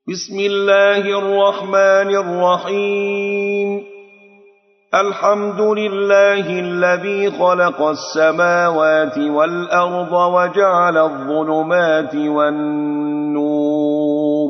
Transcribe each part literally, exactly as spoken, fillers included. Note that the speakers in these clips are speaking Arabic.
بسم الله الرحمن الرحيم. الحمد لله الذي خلق السماوات والأرض وجعل الظلمات والنور،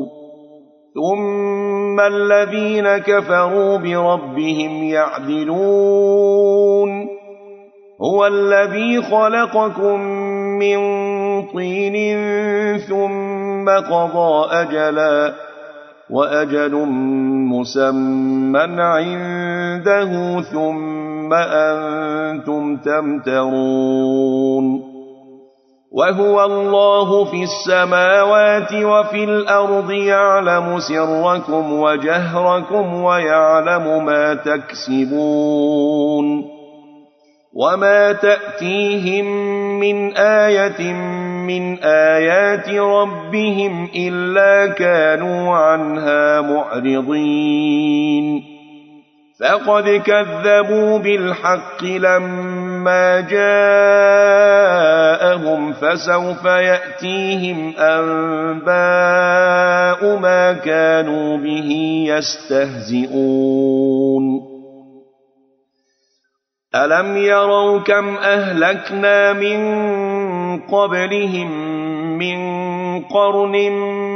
ثم الذين كفروا بربهم يعدلون. هو الذي خلقكم من طين ثم قضى أجلا وأجل مسمى عنده ثم أنتم تمترون. وهو الله في السماوات وفي الأرض يعلم سركم وجهركم ويعلم ما تكسبون. وما تأتيهم من آية من آيات ربهم إلا كانوا عنها معرضين. فقد كذبوا بالحق لما جاءهم فسوف يأتيهم أنباء ما كانوا به يستهزئون. ألم يروا كم أهلكنا من قبلهم من قرن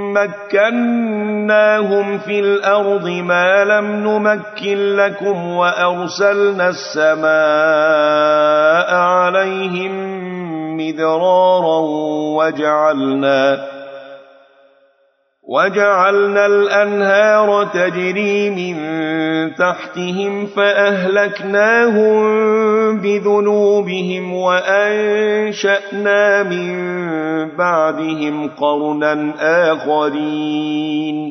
مكناهم في الأرض ما لم نمكن لكم وأرسلنا السماء عليهم مدرارا وجعلنا وجعلنا الأنهار تجري من تحتهم فأهلكناهم بذنوبهم وأنشأنا من بعدهم قرنا آخرين.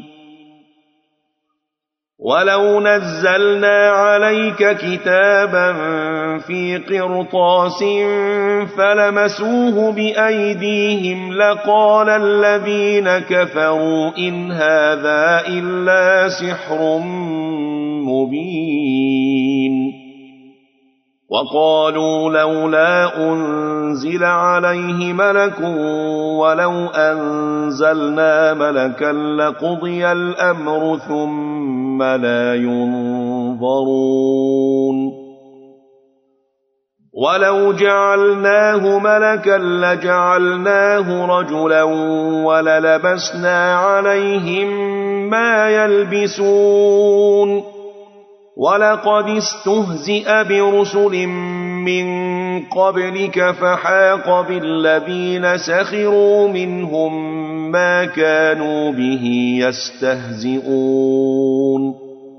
ولو نزلنا عليك كتابا في قرطاس فلمسوه بأيديهم لقال الذين كفروا إن هذا إلا سحر مبين. وقالوا لولا أنزل عليه ملك ولو أنزلنا ملكا لقضي الأمر ثم لا ينظرون. ولو جعلناه ملكا لجعلناه رجلا وللبسنا عليهم ما يلبسون. ولقد استهزئ برسل من قبلك فحاق بالذين سخروا منهم ما كانوا به يستهزئون.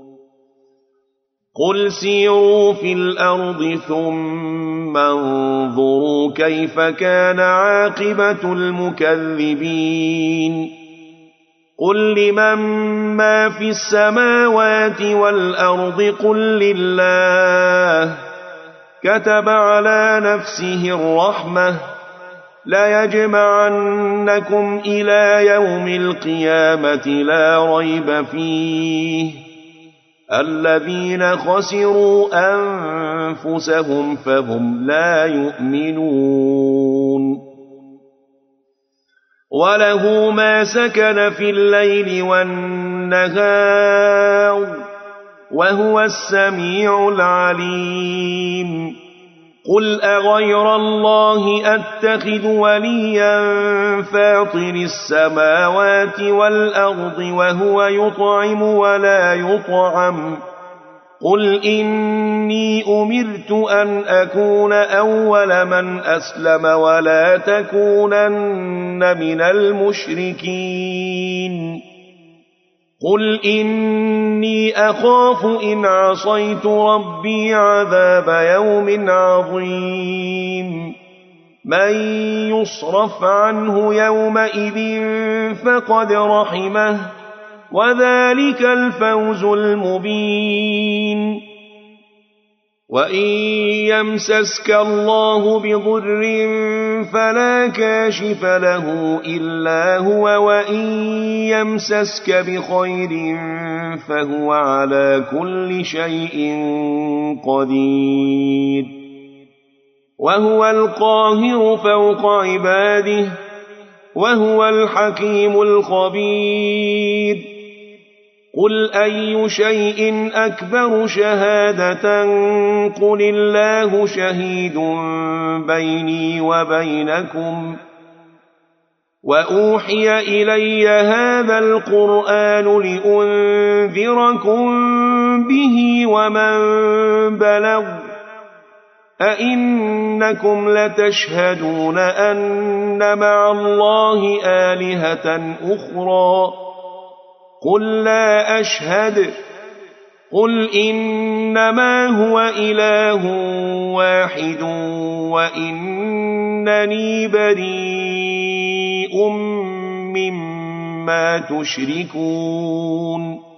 قل سيروا في الأرض ثم انظروا كيف كان عاقبة المكذبين. قل لمن ما في السماوات والأرض قل لله. كتب على نفسه الرحمة ليجمعنكم إلى يوم القيامة لا ريب فيه. الذين خسروا أنفسهم فهم لا يؤمنون. وله ما سكن في الليل والنهار وهو السميع العليم. قل أغير الله أتخذ وليا فاطر السماوات والأرض وهو يطعم ولا يطعم. قل إني أمرت أن أكون أول من أسلم ولا تكونن من المشركين. قل إني أخاف إن عصيت ربي عذاب يوم عظيم. من يصرف عنه يومئذ فقد رحمه وذلك الفوز المبين. وإن يمسسك الله بضر فلا كاشف له إلا هو وإن يمسسك بخير فهو على كل شيء قدير. وهو القاهر فوق عباده وهو الحكيم الخبير. قل أي شيء أكبر شهادة قل الله شهيد بيني وبينكم وأوحي إلي هذا القرآن لأنذركم به ومن بلغ أئنكم لتشهدون أن مع الله آلهة أخرى قل لا أشهد قل إنما هو إله واحد وإنني بريء مما تشركون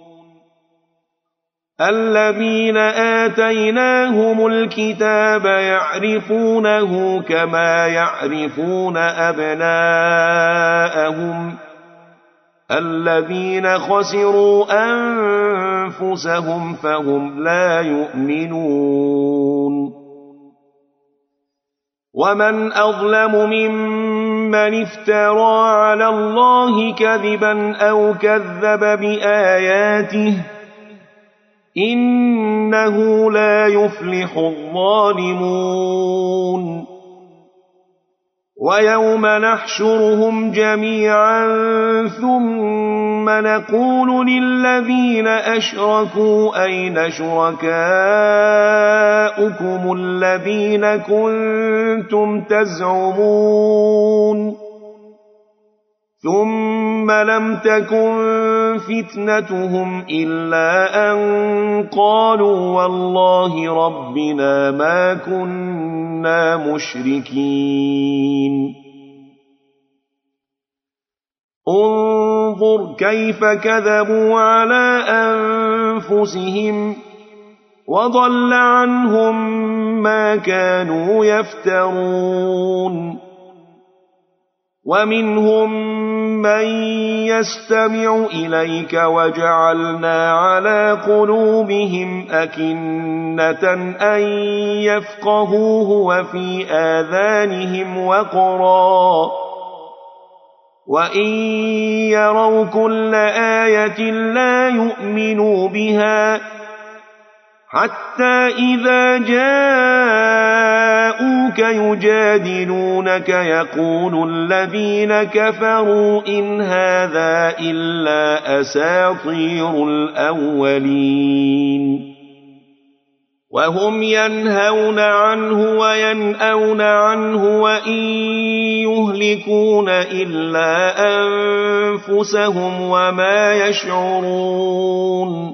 الذين آتيناهم الكتاب يعرفونه كما يعرفون أبناءهم الذين خسروا أنفسهم فهم لا يؤمنون ومن أظلم ممن افترى على الله كذبا أو كذب بآياته إنه لا يفلح الظالمون ويوم نحشرهم جميعا ثم نقول للذين أشركوا أين شركاؤكم الذين كنتم تزعمون ثم لم تكن فتنتهم إلا أن قالوا والله ربنا ما كنا مشركين انظر كيف كذبوا على أنفسهم وضل عنهم ما كانوا يفترون ومنهم من يستمع إليك وجعلنا على قلوبهم أكنة أن يفقهوه وفي آذانهم وقرا وإن يروا كل آية لا يؤمنوا بها حتى إذا جاءوك يجادلونك يقول الذين كفروا إن هذا إلا أساطير الأولين وهم ينهون عنه وينأون عنه وإن يهلكون إلا أنفسهم وما يشعرون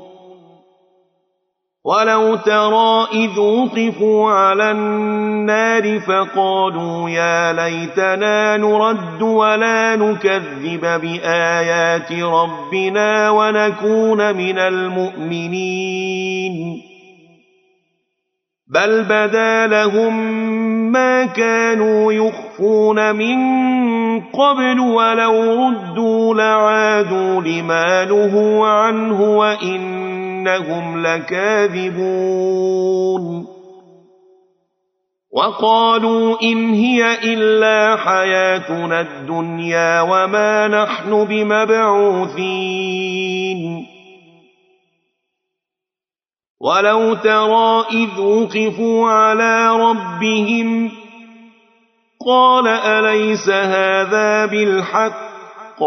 ولو ترى إذ وقفوا على النار فقالوا يا ليتنا نرد ولا نكذب بآيات ربنا ونكون من المؤمنين بل بدا لهم ما كانوا يخفون من قبل ولو ردوا لعادوا لما نهوا عنه وإنهم لكاذبون وقالوا إن هي إلا حياتنا الدنيا وما نحن بمبعوثين ولو ترى إذ وقفوا على ربهم قال أليس هذا بالحق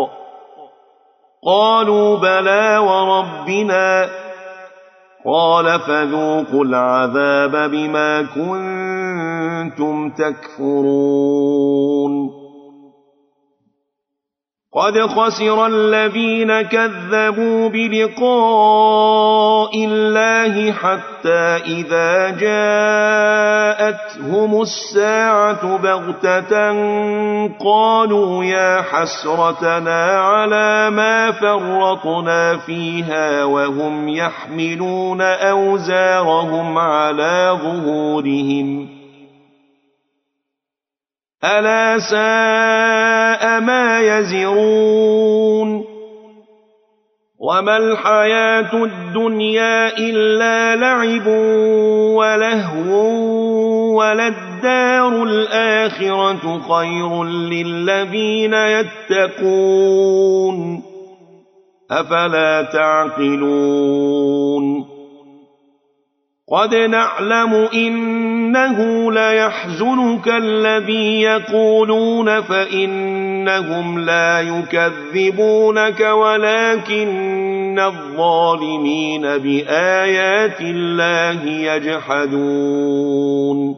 قالوا بلى وربنا قال فذوقوا العذاب بما كنتم تكفرون قد خسر الذين كذبوا بلقاء الله حتى إذا جاءتهم الساعة بغتة قالوا يا حسرتنا على ما فرطنا فيها وهم يحملون أوزارهم على ظهورهم ألا ساء ما يزرون وما الحياة الدنيا إلا لعب ولهو وللدار الآخرة خير للذين يتقون أفلا تعقلون قد نعلم إنه ليحزنك الذي يقولون فإنهم لا يكذبونك ولكن الظالمين بآيات الله يجحدون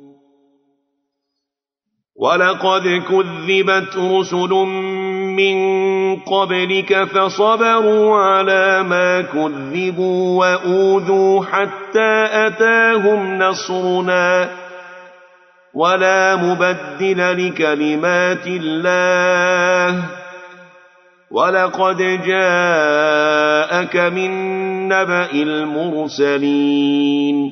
ولقد كذبت رسل من قبلك فصبروا على ما كذبوا وأوذوا حتى أتاهم نصرنا ولا مبدل لكلمات الله ولقد جاءك من نبأ المرسلين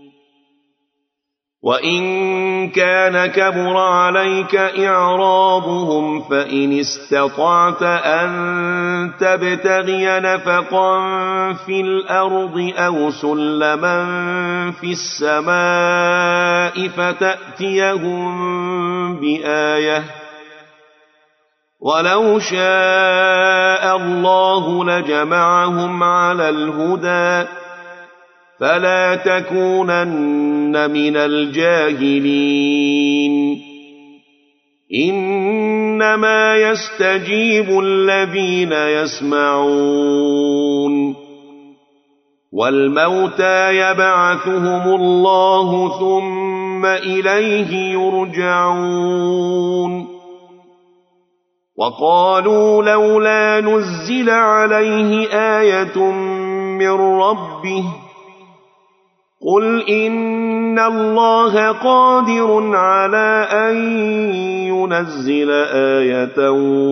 وإن كان كبر عليك إعراضهم فإن استطعت أن تبتغي نفقا في الأرض أو سلما في السماء فتأتيهم بآية ولو شاء الله لجمعهم على الهدى فلا تكونن من الجاهلين إنما يستجيب الذين يسمعون والموتى يبعثهم الله ثم إليه يرجعون وقالوا لولا نزل عليه آية من ربه قل إن الله قادر على أن ينزل آية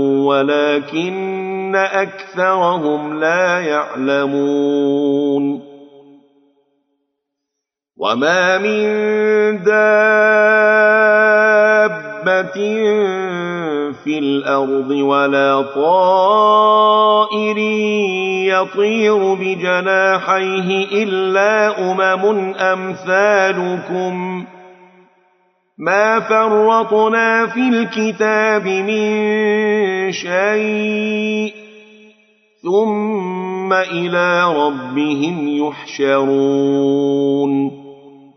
ولكن أكثرهم لا يعلمون وما من دابة في الأرض ولا طائر يطير بجناحيه إلا أمم أمثالكم ما فرطنا في الكتاب من شيء ثم إلى ربهم يحشرون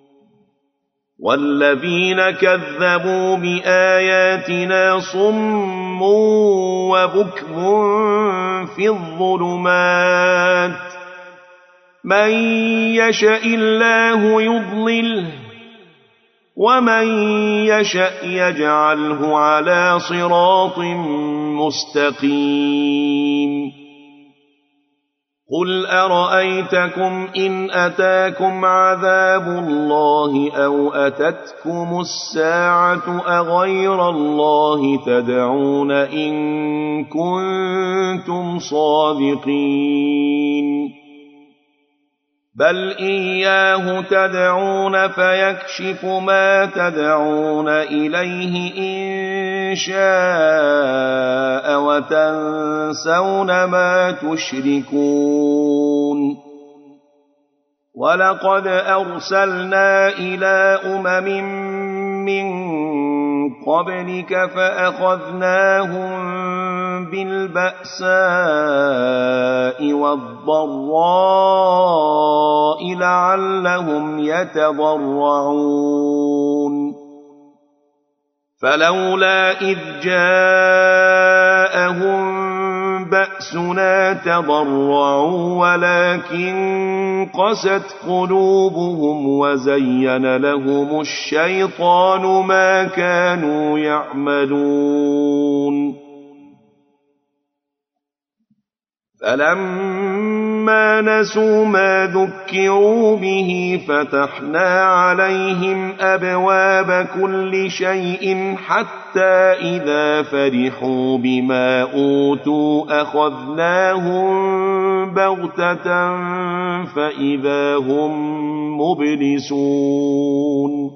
والذين كذبوا بآياتنا صم وبكم في الظلمات من يشاء الله يضلله ومن يشاء يجعله على صراط مستقيم قل أرأيتكم إن أتاكم عذاب الله أو أتتكم الساعة أغير الله تدعون إن كنتم صادقين بل إياه تدعون فيكشف ما تدعون إليه إن شاء وتنسون ما تشركون ولقد أرسلنا إلى أمم من قبلك فأخذناهم بالبأساء والضراء لعلهم يتضرعون فلولا إذ جاءهم بأسنا تضرعوا ولكن قست قلوبهم وزين لهم الشيطان ما كانوا يعملون فلما نسوا ما ذكروا به فتحنا عليهم أبواب كل شيء حتى إذا فرحوا بما أوتوا أخذناهم بغتة فإذا هم مبلسون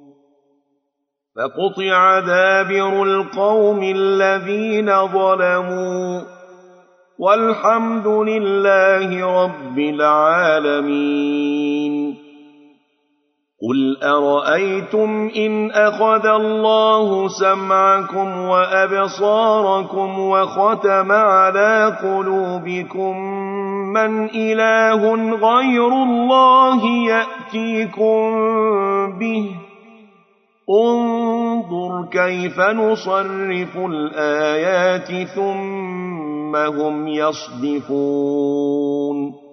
فقطع دابر القوم الذين ظلموا والحمد لله رب العالمين. قل أرأيتم إن أخذ الله سمعكم وأبصاركم وختم على قلوبكم من إله غير الله يأتيكم به انظر كيف نصرف الآيات ثم هم يصدفون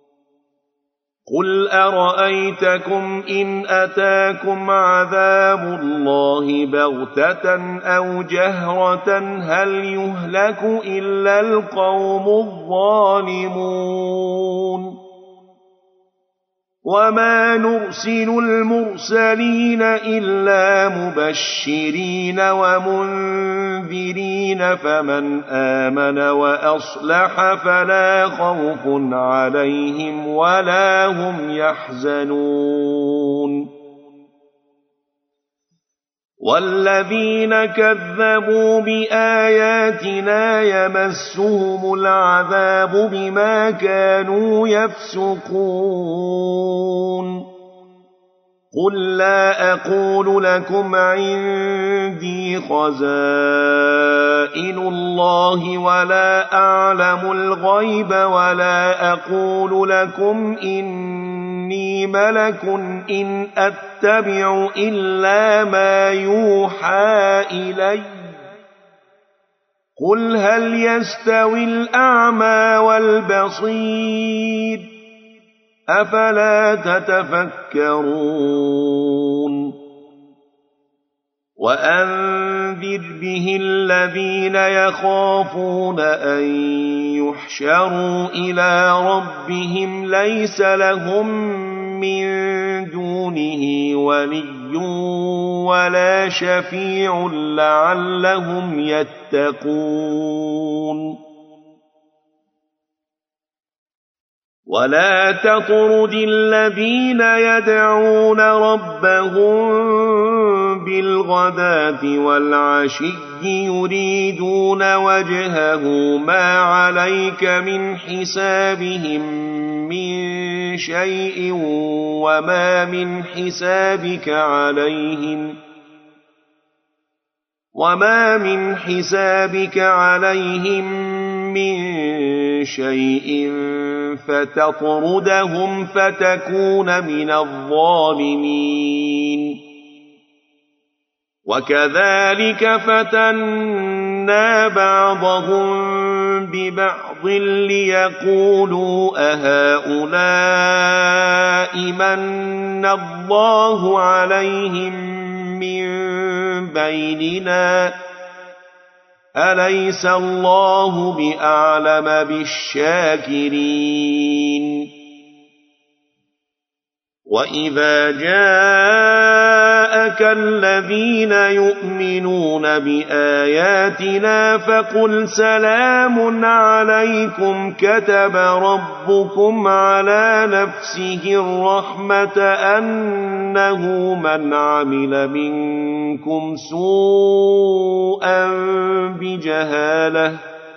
قل أرأيتكم إن أتاكم عذاب الله بغتة أو جهرة هل يهلك إلا القوم الظالمون وما نرسل المرسلين إلا مبشرين ومنذرين فمن آمن وأصلح فلا خوف عليهم ولا هم يحزنون والذين كذبوا بآياتنا يمسهم العذاب بما كانوا يفسقون قل لا أقول لكم عندي خزائن الله ولا أعلم الغيب ولا أقول لكم إني ملك إن أتبع إلا ما يوحى إلي قل هل يستوي الأعمى والبصير أفلا تتفكرون وأنذر به الذين يخافون أن يحشروا إلى ربهم ليس لهم من دونه ولي ولا شفيع لعلهم يتقون ولا تطرد الذين يدعون ربهم بالغداة والعشي يريدون وجهه ما عليك من حسابهم من شيء وما من حسابك عليهم وما من حسابك عليهم من شيء فتطردهم فتكون من الظالمين وكذلك فتنا بعضهم ببعض ليقولوا أهؤلاء من الله عليهم من بيننا أليس الله بأعلم بالشاكرين وإذا جاءك الذين يؤمنون بآياتنا فقل سلام عليكم كتب ربكم على نفسه الرحمة أنه من عمل منكم سوءا بجهالة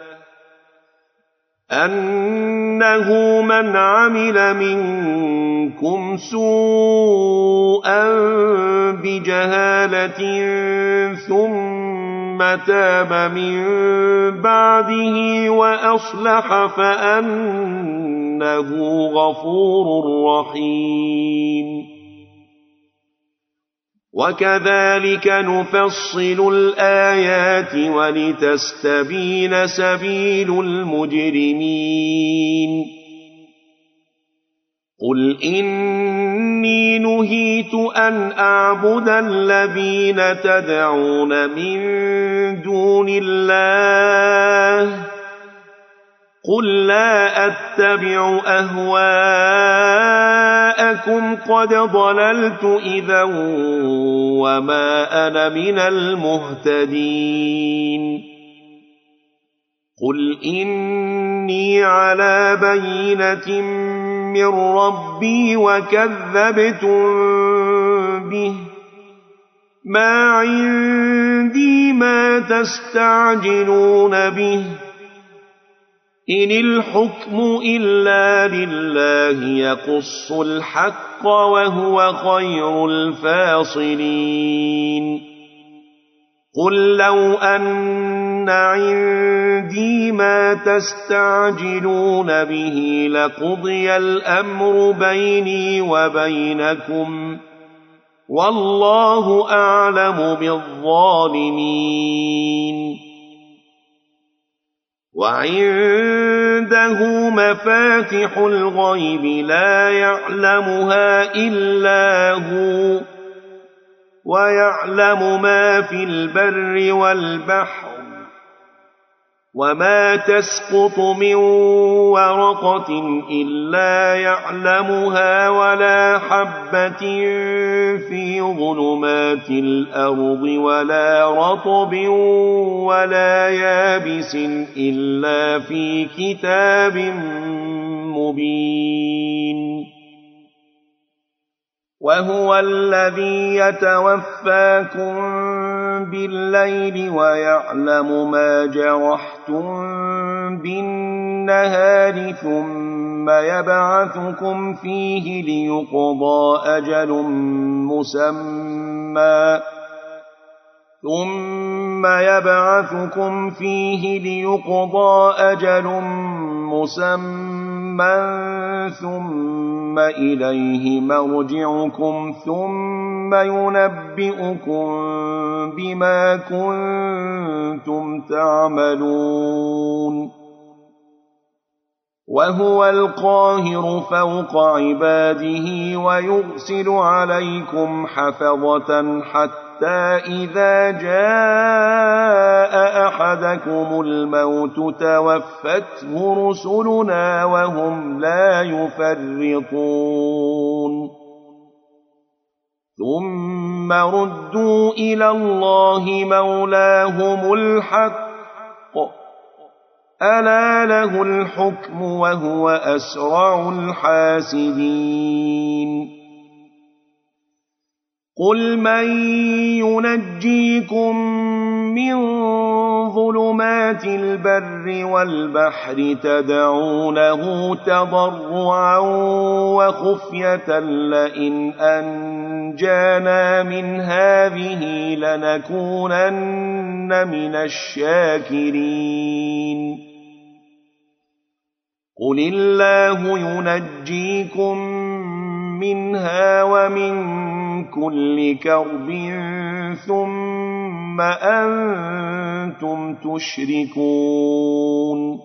أنه من عمل منكم سوءا بجهالة ثم تاب من بعده وأصلح فأنه غفور رحيم وكذلك نفصل الآيات ولتستبين سبيل المجرمين قل إني نهيت أن أعبد الذين تدعون من دون الله قل لا أتبع أهواءكم قد ضللت إذا وما أنا من المهتدين قل إني على بينة من ربي وكذبتم به ما عندي ما تستعجلون به إن الحكم إلا لله يقص الحق وهو خير الفاصلين قل لو أن عندي ما تستعجلون به لقضي الأمر بيني وبينكم والله أعلم بالظالمين وعنده مفاتح الغيب لا يعلمها إلا هو ويعلم ما في البر والبحر وما تسقط من ورقة إلا يعلمها ولا حبة في ظلمات الأرض ولا رطب ولا يابس إلا في كتاب مبين وهو الذي يتوفاكم بالليل ويعلم ما جرحتم بالنهار ثم يبعثكم فيه ليقضى أجل مسمى ثم يبعثكم فيه ليقضى أجل مسمى ثم إليه مرجعكم ثم ينبئكم بما كنتم تعملون وهو القاهر فوق عباده ويرسل عليكم حفظة حتى إذا جاء أحدكم الموت توفته رسلنا وهم لا يفرطون ثم ردوا إلى الله مولاهم الحق ألا له الحكم وهو أسرع الحاسبين قل من ينجيكم من ظلمات البر والبحر تدعونه تضرعا وخفية لئن أنجانا من هذه لنكونن من الشاكرين قل الله ينجيكم منها ومن كل كرب ثم أنتم تشركون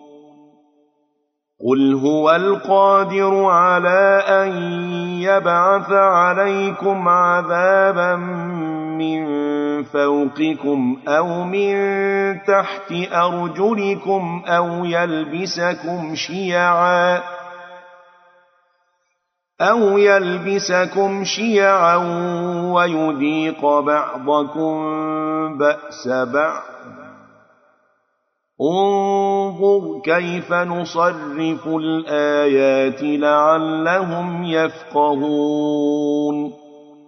قل هو القادر على أن يبعث عليكم عذابا من فوقكم أو من تحت أرجلكم أو يلبسكم شيعا أو يلبسكم شيعا ويذيق بعضكم بأس بعض انظر كيف نصرف الآيات لعلهم يفقهون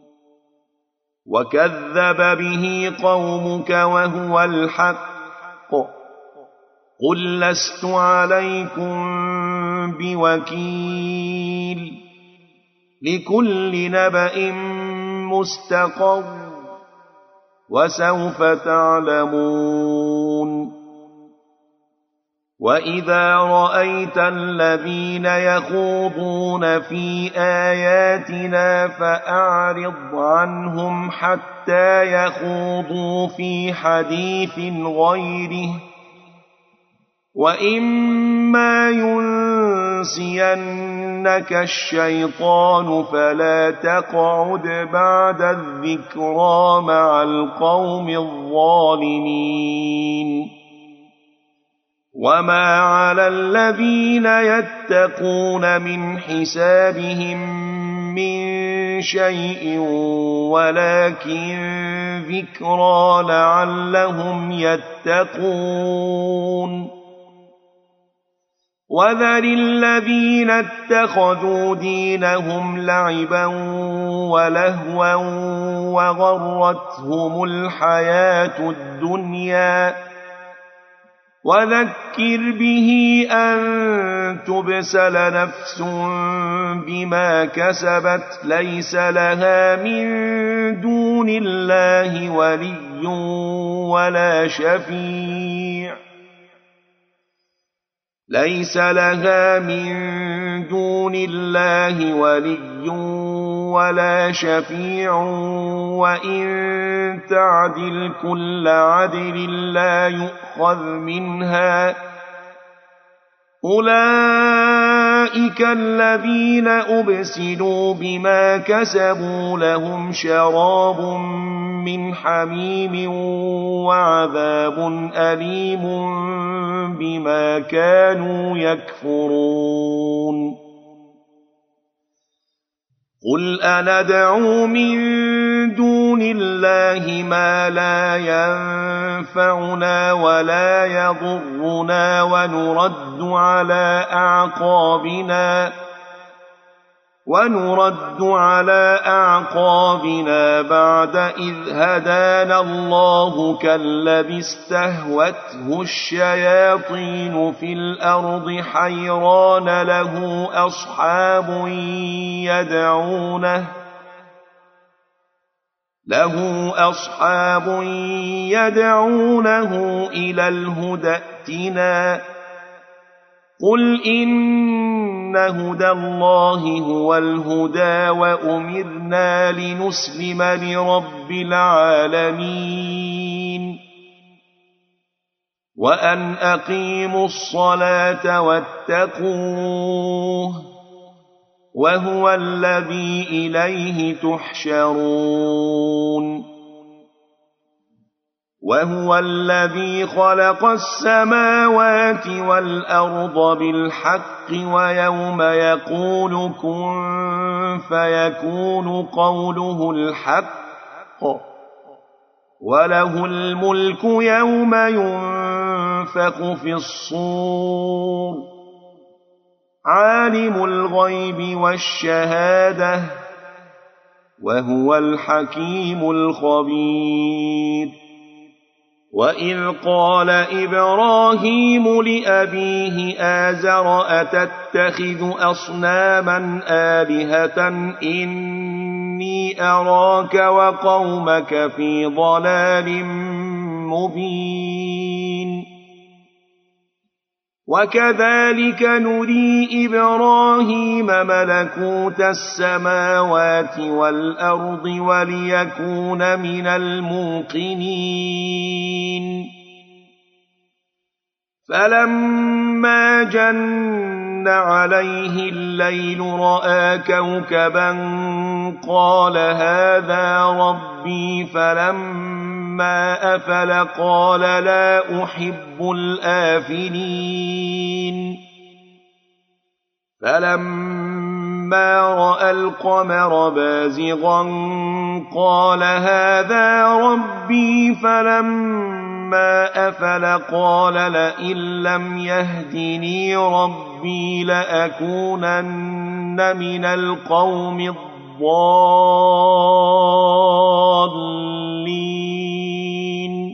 وكذب به قومك وهو الحق قل لست عليكم بوكيل لكل نبأ مستقر وسوف تعلمون وإذا رأيت الذين يخوضون في آياتنا فأعرض عنهم حتى يخوضوا في حديث غيره وإما ينسينك الشيطان فلا تقعد بعد الذكرى مع القوم الظالمين وما على الذين يتقون من حسابهم من شيء ولكن ذكرى لعلهم يتقون وذر الذين اتخذوا دينهم لعبا ولهوا وغرتهم الحياة الدنيا وذكر به أن تبسل نفس بما كسبت ليس لها من دون الله ولي ولا شفيع ليس لها من دون الله ولي ولا شفيع وإن تعدل كل عدل لا يؤخذ منها أولئك الذين أبسلوا بما كسبوا لهم شراب من حميم وعذاب أليم بما كانوا يكفرون قل أندعو من دون الله ما لا ينفعنا ولا يضرنا ونرد على أعقابنا ونرد على أعقابنا بعد إذ هدانا الله كالذي استهوته الشياطين في الأرض حيران له أصحاب يدعونه له أصحاب يدعونه إلى الهدى ائتنا قل إن هدى الله هو الهدى وأمرنا لنسلم لرب العالمين وأن أقيموا الصلاة واتقوه وهو الذي إليه تحشرون وهو الذي خلق السماوات والأرض بالحق ويوم يقول كن فيكون قوله الحق وله الملك يوم ينفخ في الصور عالم الغيب والشهادة وهو الحكيم الخبير وإذ قال إبراهيم لأبيه آزر أتتخذ أصناما آلهة إني أراك وقومك في ضلال مبين وكذلك نري إبراهيم ملكوت السماوات والأرض وليكون من الموقنين فلما جن عليه الليل رأى كوكبا قال هذا ربي فلما ما أفل قال لا أحب الآفلين فلما رأى القمر بازغا قال هذا ربي فلما أفل قال لئن لم يهدني ربي لأكونن من القوم الضالين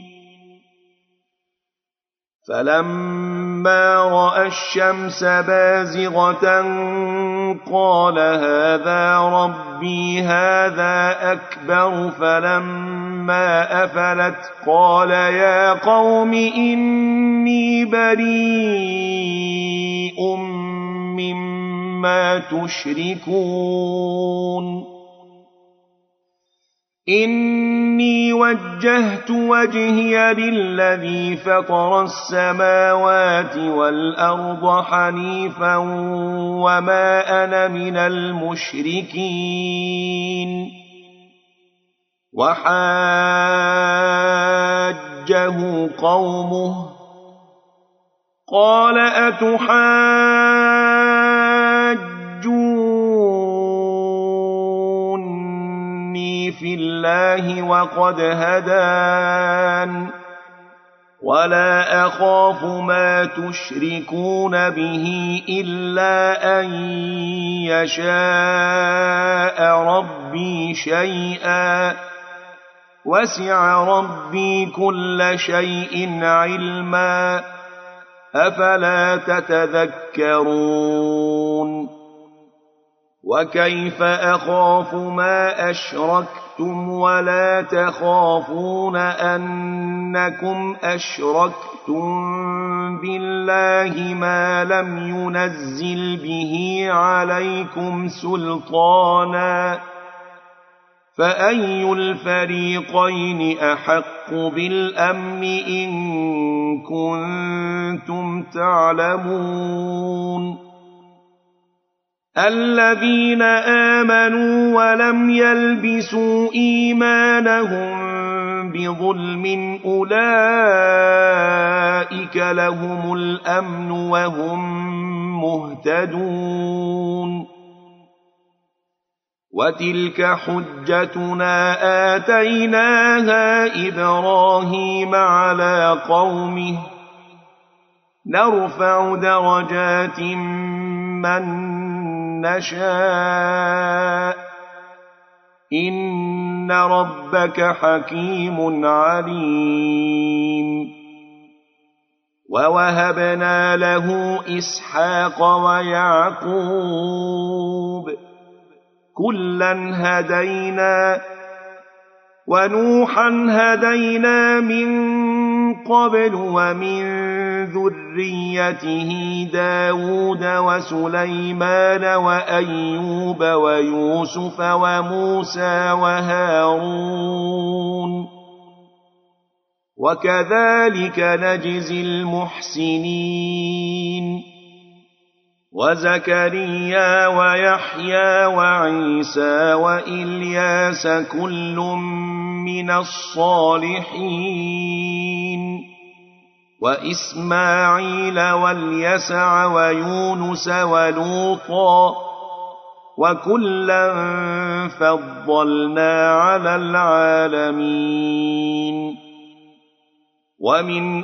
فلما رأى الشمس بازغة قال هذا ربي هذا أكبر فلما أفلت قال يا قوم إني بريء مما تشركون إني وجهت وجهي للذي فطر السماوات والأرض حنيفا وما أنا من المشركين وحاجه قومه قال أتحاجوني في الله وقد هدان ولا أخاف ما تشركون به إلا أن يشاء ربي شيئا وسع ربي كل شيء علما أفلا تتذكرون وكيف أخاف ما أشركتم ولا تخافون أنكم أشركتم بالله ما لم ينزل به عليكم سلطانا فأي الفريقين أحق بالأمن إن كنتم تعلمون الذين آمنوا ولم يلبسوا إيمانهم بظلم أولئك لهم الأمن وهم مهتدون وتلك حجتنا آتيناها إبراهيم على قومه نرفع درجات من نشاء إن ربك حكيم عليم ووهبنا له إسحاق ويعقوب كلا هدينا ونوحا هدينا من قبل ومن ذريته داود وسليمان وأيوب ويوسف وموسى وهارون وكذلك نجزي المحسنين وزكريا ويحيى وعيسى وإلياس كل من الصالحين وإسماعيل واليسع ويونس ولوطا وكلا فضلنا على العالمين ومن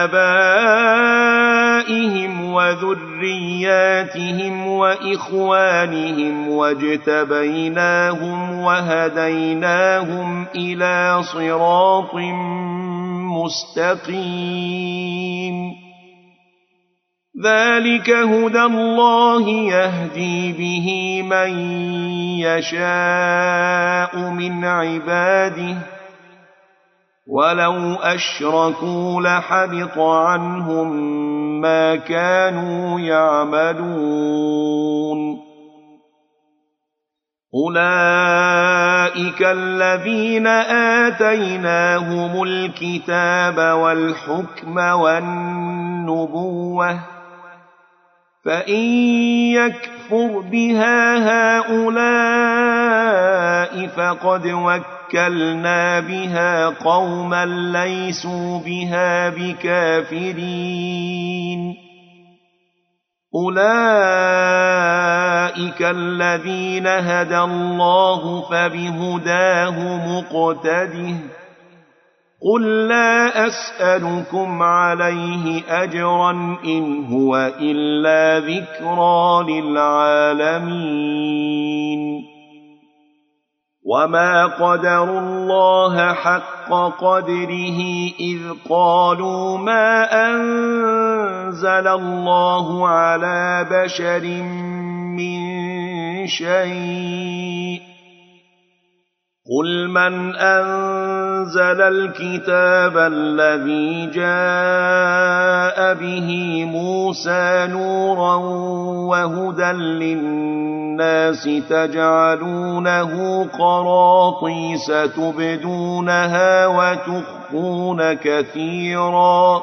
آبائهم وذرياتهم وإخوانهم واجتبيناهم وهديناهم إلى صراط مستقيم ذلك هدى الله يهدي به من يشاء من عباده ولو أشركوا لحبط عنهم ما كانوا يعملون أولئك الذين آتيناهم الكتاب والحكم والنبوة فإن يكفر بها هؤلاء فقد وكلنا بها قوما ليسوا بها بكافرين أولئك الذين هدى الله فبهداه مقتده قل لا أسألكم عليه أجرا إن هو إلا ذكرى للعالمين وما قدروا الله حق قدره إذ قالوا ما أنزل الله على بشر من شيء قل من أنزل الكتاب الذي جاء به موسى نورا وهدى للناس تجعلونه قراطيس تبدونها وتخفون كثيرا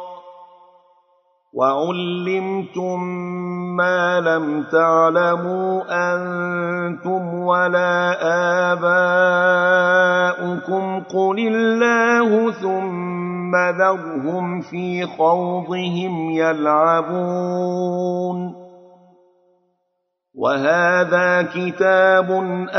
وعلمتم ما لم تعلموا أنتم ولا آباؤكم قل الله ثم ذرهم في خوضهم يلعبون وهذا كتاب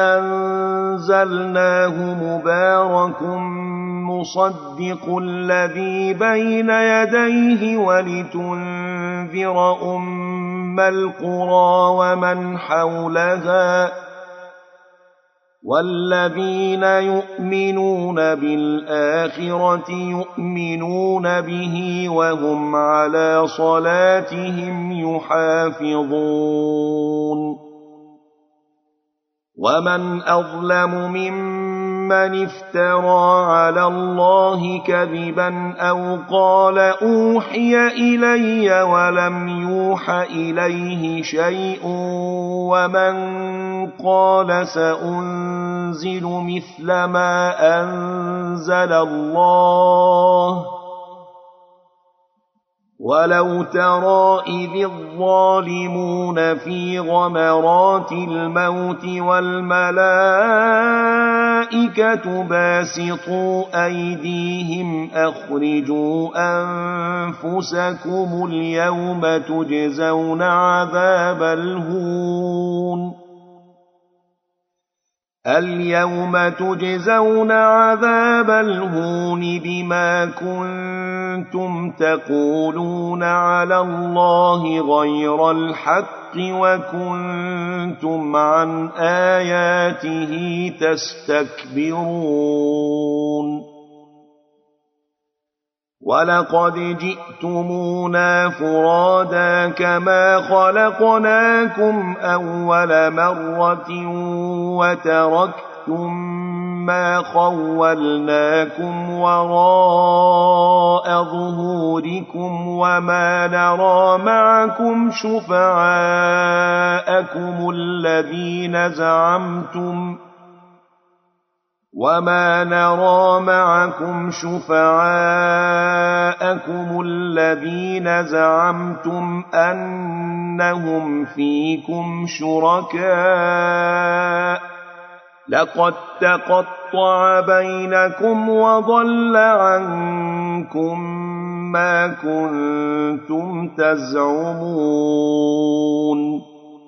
أنزلناه مبارك مصدق الذي بين يديه ولتنذر أم القرى ومن حولها والذين يؤمنون بالآخرة يؤمنون به وهم على صلاتهم يحافظون ومن أظلم ممن افترى على الله كذبا أو قال أوحي إلي ولم يوح إليه شيء ومن قال سأنزل مثل ما أنزل الله ولو ترى إذ الظالمون في غمرات الموت والملائكة باسطوا أيديهم أخرجوا أنفسكم اليوم تجزون عذاب الهون اليوم تجزون عذاب الهون بما كنتم تقولون على الله غير الحق وكنتم عن آياته تستكبرون ولقد جئتمونا فرادا كما خلقناكم أول مرة وتركتم ما خولناكم وراء ظهوركم وما نرى معكم شفعاءكم الذين زعمتم وما نرى معكم شفعاءكم الذين زعمتم أنهم فيكم شركاء لقد تقطع بينكم وضل عنكم ما كنتم تزعمون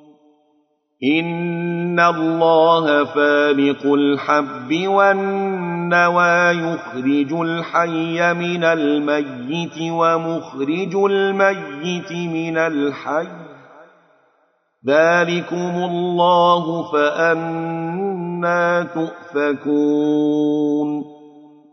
إن الله فالق الحب والنوى يخرج الحي من الميت ومخرج الميت من الحي ذلكم الله فأنى تؤفكون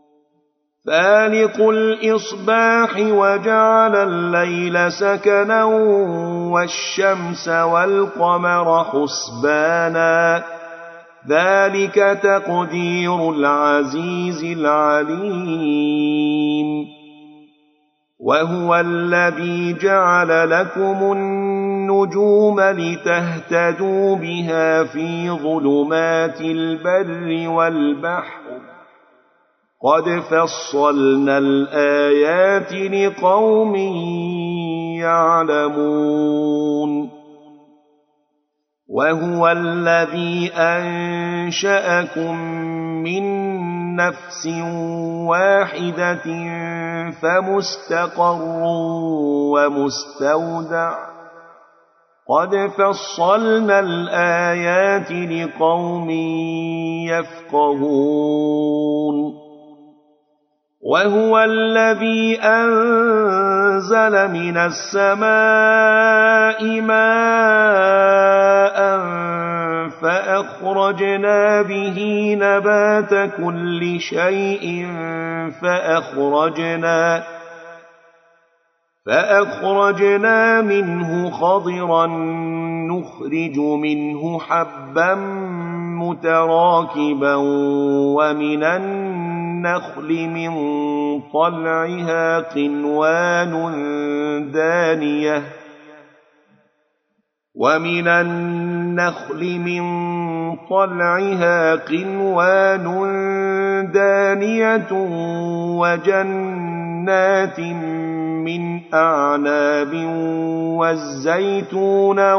فالق الإصباح وجعل الليل سكنا والشمس والقمر حسبانا ذلك تقدير العزيز العليم وهو الذي جعل لكم النجوم لتهتدوا بها في ظلمات البر والبحر قد فصلنا الآيات لقوم يعلمون وهو الذي أنشأكم من نفس واحدة فمستقر ومستودع قد فصلنا الآيات لقوم يفقهون وهو الذي أنزل من السماء ماء فأخرجنا به نبات كل شيء فأخرجنا فأخرجنا منه خضرا نخرج منه حبا متراكبا ومن النخل من طلعها قنوان دانية ومن النخل من طلعها قنوان دانية وجنات من أعناب والزيتون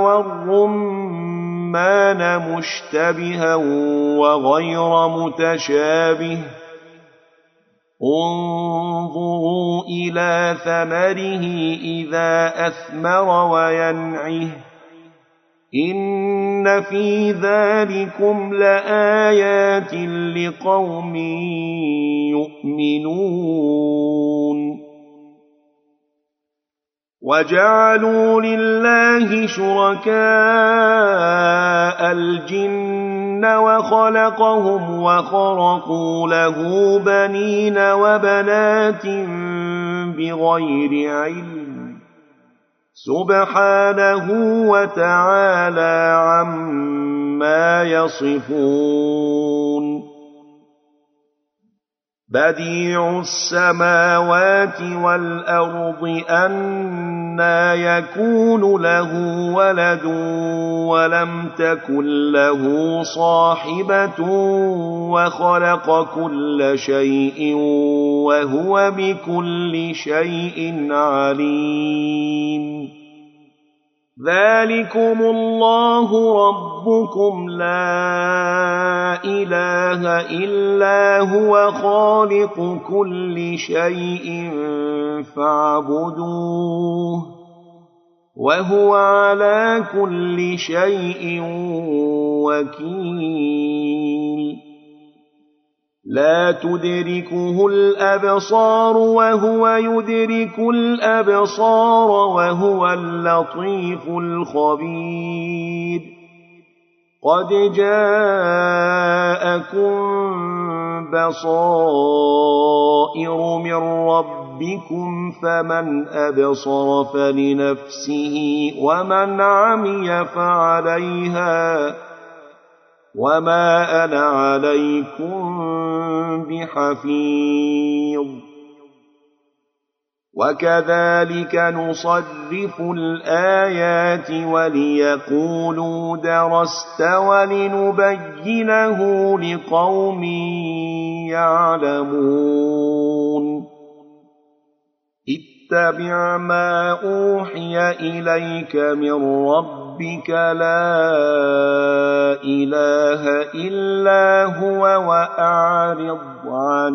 والرمان مشتبها وغير متشابه انظروا إلى ثمره إذا أثمر وينعه إن في ذلكم لآيات لقوم يؤمنون وجعلوا لله شركاء الجن الجن وخلقهم وخرقوا له بنين وبنات بغير علم سبحانه وتعالى عما يصفون بديع السماوات والأرض أنى يكون له ولد ولم تكن له صاحبة وخلق كل شيء وهو بكل شيء عليم ذلكم الله ربكم لا إله إلا هو خالق كل شيء فاعبدوه وهو على كل شيء وكيل لا تدركه الأبصار وهو يدرك الأبصار وهو اللطيف الخبير قد جاءكم بصائر من ربكم فمن أبصر فلنفسه ومن عمي فعليها وما أنا عليكم بحفيظ وكذلك نصرف الآيات وليقولوا درست ولنبينه لقوم يعلمون اتبع ما أوحي إليك من ربك لا إله إلا هو وأعرض عن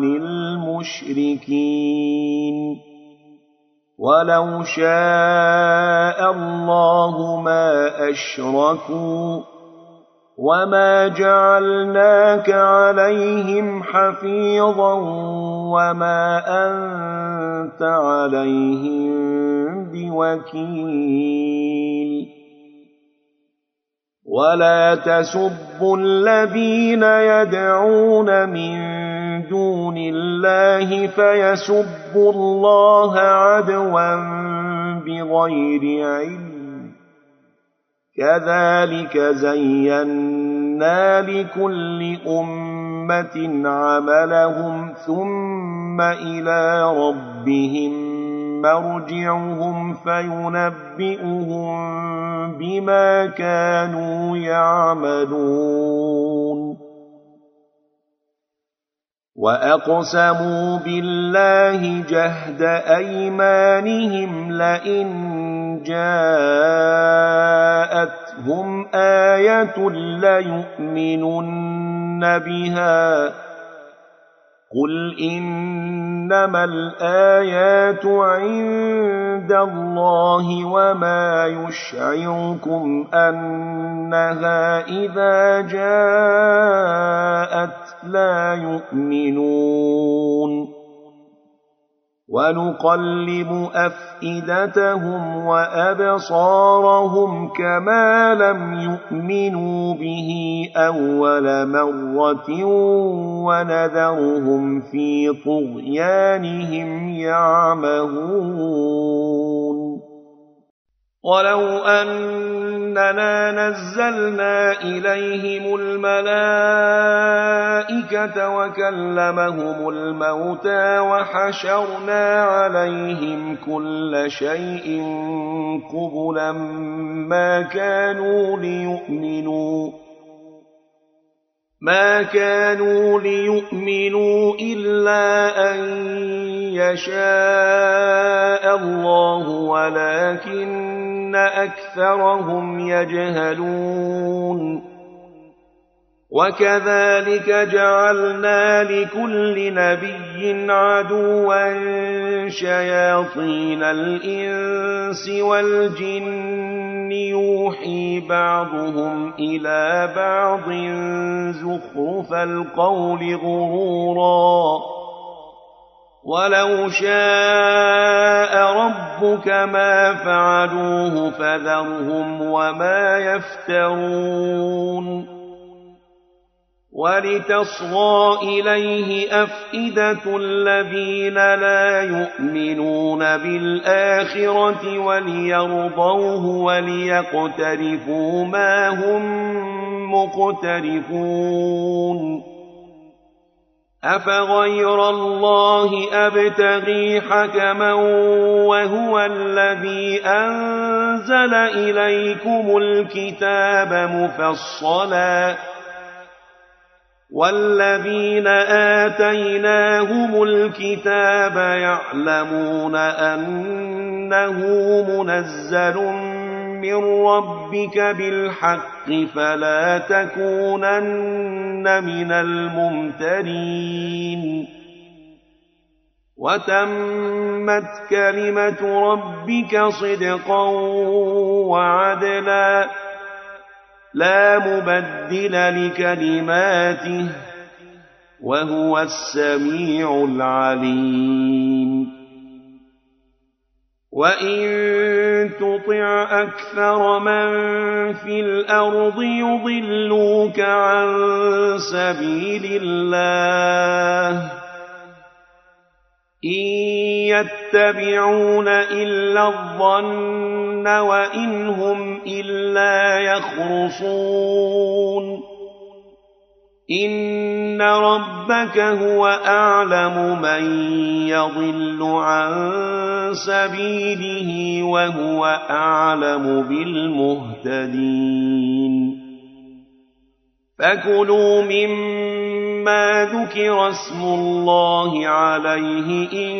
المشركين ولو شاء الله ما أشركوا وما جعلناك عليهم حفيظا وما أنت عليهم بوكيل ولا تسبوا الذين يدعون من دون الله فيسبوا الله عدوا بغير علم كذلك زينا لكل أمة عملهم ثم إلى ربهم مرجعهم فينبئهم بما كانوا يعملون وأقسموا بالله جهد أيمانهم لئن جاءتهم آية ليؤمنن بها قل إنما الآيات عند الله وما يشعركم أنها إذا جاءت لا يؤمنون ونقلب أفئدتهم وأبصارهم كما لم يؤمنوا به أول مرة ونذرهم في طغيانهم يعمهون ولو أننا نزلنا إليهم الملائكة وكلمهم الموتى وحشرنا عليهم كل شيء قبلا ما كانوا ليؤمنوا ما كانوا ليؤمنوا إلا أن يشاء الله ولكن أكثرهم يجهلون وكذلك جعلنا لكل نبي عدوا شياطين الإنس والجن يوحي بعضهم إلى بعض زخرف القول غرورا ولو شاء ربك ما فعلوه فذرهم وما يفترون ولتصغى إليه أفئدة الذين لا يؤمنون بالآخرة وليرضوه وليقترفوا ما هم مقترفون أفغير الله أبتغي حكما وهو الذي أنزل إليكم الكتاب مفصلا والذين آتيناهم الكتاب يعلمون أنه منزل من ربك بالحق فلا تكونن من الممترين وتمت كلمة ربك صدقا وعدلا لا مبدل لكلماته وهو السميع العليم وإن تطع أكثر من في الأرض يضلوك عن سبيل الله إن يتبعون إلا الظن وإن هم إلا يخرصون إن ربك هو أعلم من يضل عن سبيله وهو أعلم بالمهتدين فكلوا مما ذكر اسم الله عليه إن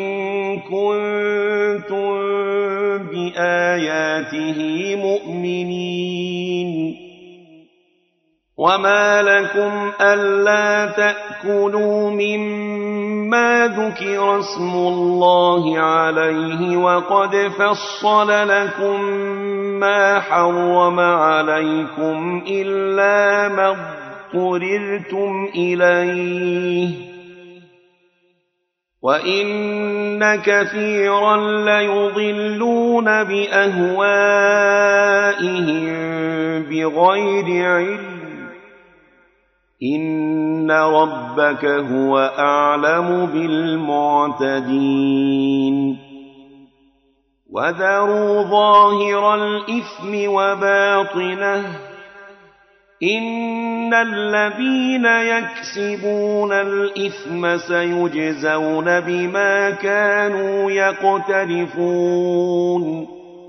كنتم بآياته مؤمنين وما لكم ألا تأكلوا مما ذكر اسم الله عليه وقد فصل لكم ما حرم عليكم إلا ما اضطررتم إليه وإن كثيرا ليضلون بأهوائهم بغير علم إن ربك هو أعلم بالمعتدين وذروا ظاهر الإثم وباطنه إن الذين يكسبون الإثم سيجزون بما كانوا يقترفون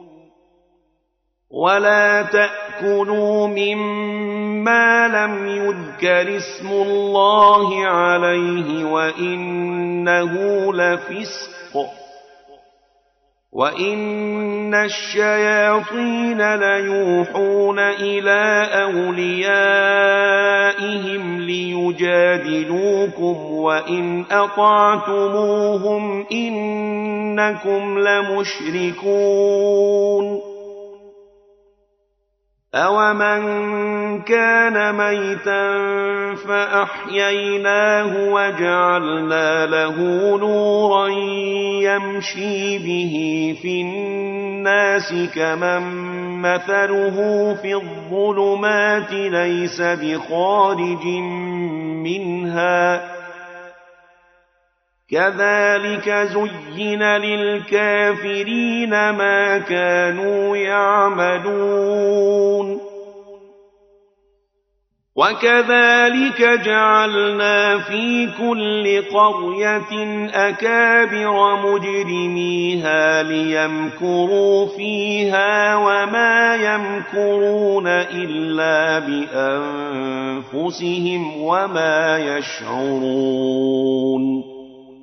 ولا تأكلوا مما لم يذكر اسم الله عليه وإنه لفسق وإن الشياطين ليوحون إلى أوليائهم ليجادلوكم وإن أطعتموهم إنكم لمشركون أَوَمَنْ كَانَ مَيْتًا فَأَحْيَيْنَاهُ وَجَعَلْنَا لَهُ نُورًا يَمْشِي بِهِ فِي النَّاسِ كَمَنْ مَثَلُهُ فِي الظُّلُمَاتِ لَيْسَ بِخَارِجٍ مِنْهَا كَذَلِكَ زُيِّنَ لِلْكَافِرِينَ مَا كَانُوا يَعْمَلُونَ وَكَذَلِكَ جَعَلْنَا فِي كُلِّ قَرْيَةٍ أَكَابِرَ مُجْرِمِيهَا لِيَمْكُرُوا فِيهَا وَمَا يَمْكُرُونَ إِلَّا بِأَنفُسِهِمْ وَمَا يَشْعُرُونَ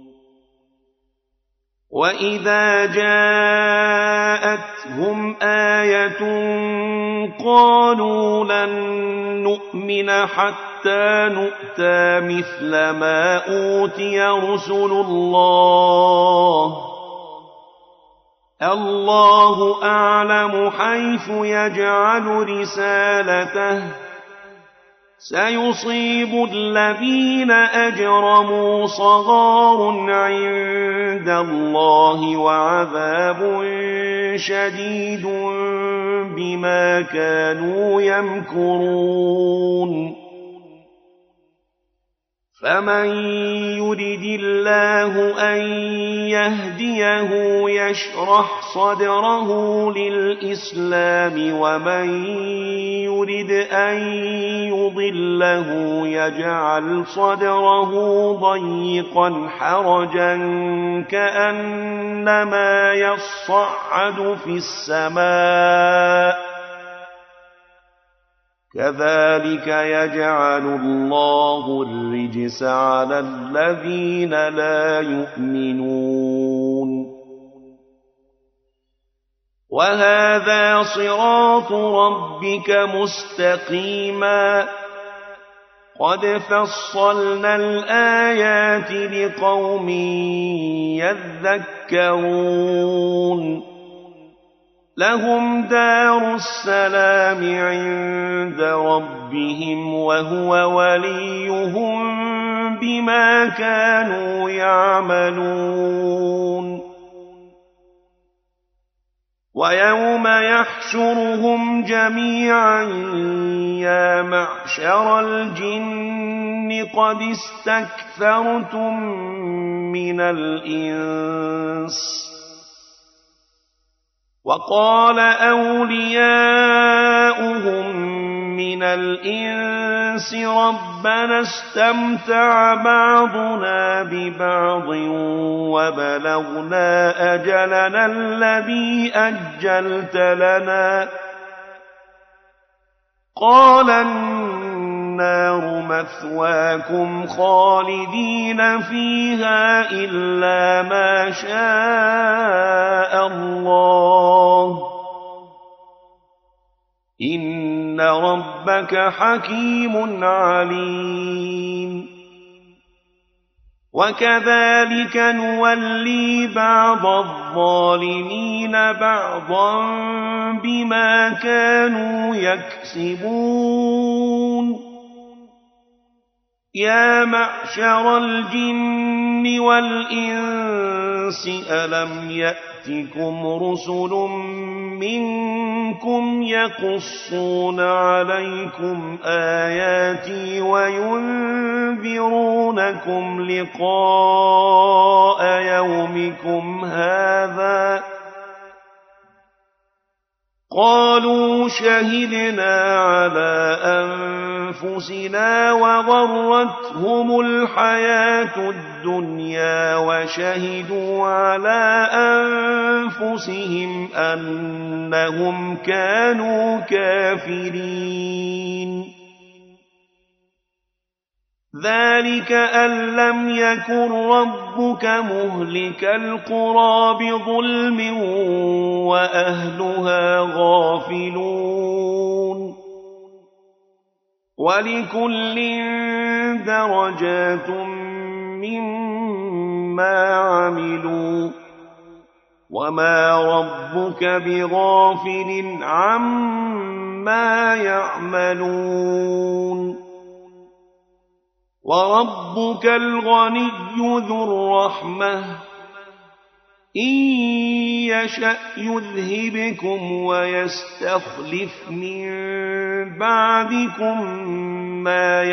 وَإِذَا جَاءَتْهُمْ آيَةٌ قَالُوا لَن نُّؤْمِنَ حَتَّىٰ نُؤْتَىٰ مِثْلَ مَا أُوتِيَ رُسُلُ اللَّهِ اللَّهُ أَعْلَمُ حَيْثُ يَجْعَلُ رِسَالَتَهُ سيصيب الذين أجرموا صغار عند الله وعذاب شديد بما كانوا يمكرون فمن يرد الله أن يهديه يشرح صدره للإسلام ومن يرد أن يضله يجعل صدره ضيقا حرجا كأنما يصعد في السماء كذلك يجعل الله الرجس على الذين لا يؤمنون وهذا صراط ربك مستقيما قد فصلنا الآيات لقوم يذكرون لهم دار السلام عند ربهم وهو وليهم بما كانوا يعملون ويوم يحشرهم جميعا يا معشر الجن قد استكثرتم من الإنس وقال أولياؤهم من الإنس ربنا استمتع بعضنا ببعض وبلغنا أجلنا الذي أجلت لنا قال النار مثواكم خالدين فيها إلا ما شاء الله إن ربك حكيم عليم وكذلك نولي بعض الظالمين بعضا بما كانوا يكسبون يا معشر الجن والإنس ألم يأتكم رسل منكم يقصون عليكم آياتي وينذرونكم لقاء يومكم هذا قالوا شهدنا على أنفسنا وغرتهم الحياة الدنيا وشهدوا على أنفسهم أنهم كانوا كافرين ذلك أن لم يكن ربك مهلك القرى بظلم وأهلها غافلون ولكل درجات مما عملوا وما ربك بغافل عما يعملون وربك الغني ذو الرحمة إن يشأ يذهبكم ويستخلف من بعدكم ما